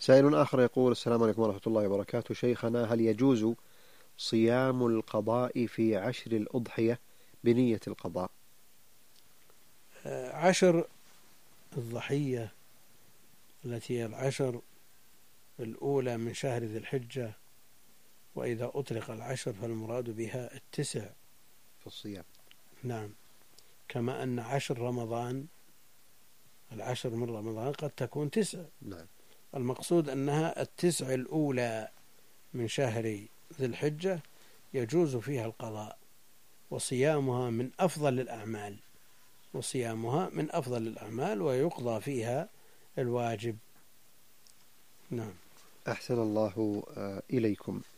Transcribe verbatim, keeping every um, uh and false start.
سائل آخر يقول: السلام عليكم ورحمة الله وبركاته شيخنا، هل يجوز صيام القضاء في عشر الأضحية بنية القضاء؟ عشر الضحية التي هي العشر الأولى من شهر ذي الحجة، وإذا أطلق العشر فالمراد بها التسع في الصيام. نعم، كما أن عشر رمضان العشر من رمضان قد تكون تسع. نعم. المقصود أنها التسع الأولى من شهر ذي الحجة يجوز فيها القضاء، وصيامها من أفضل الأعمال وصيامها من أفضل الأعمال ويقضى فيها الواجب. نعم. أحسن الله إليكم.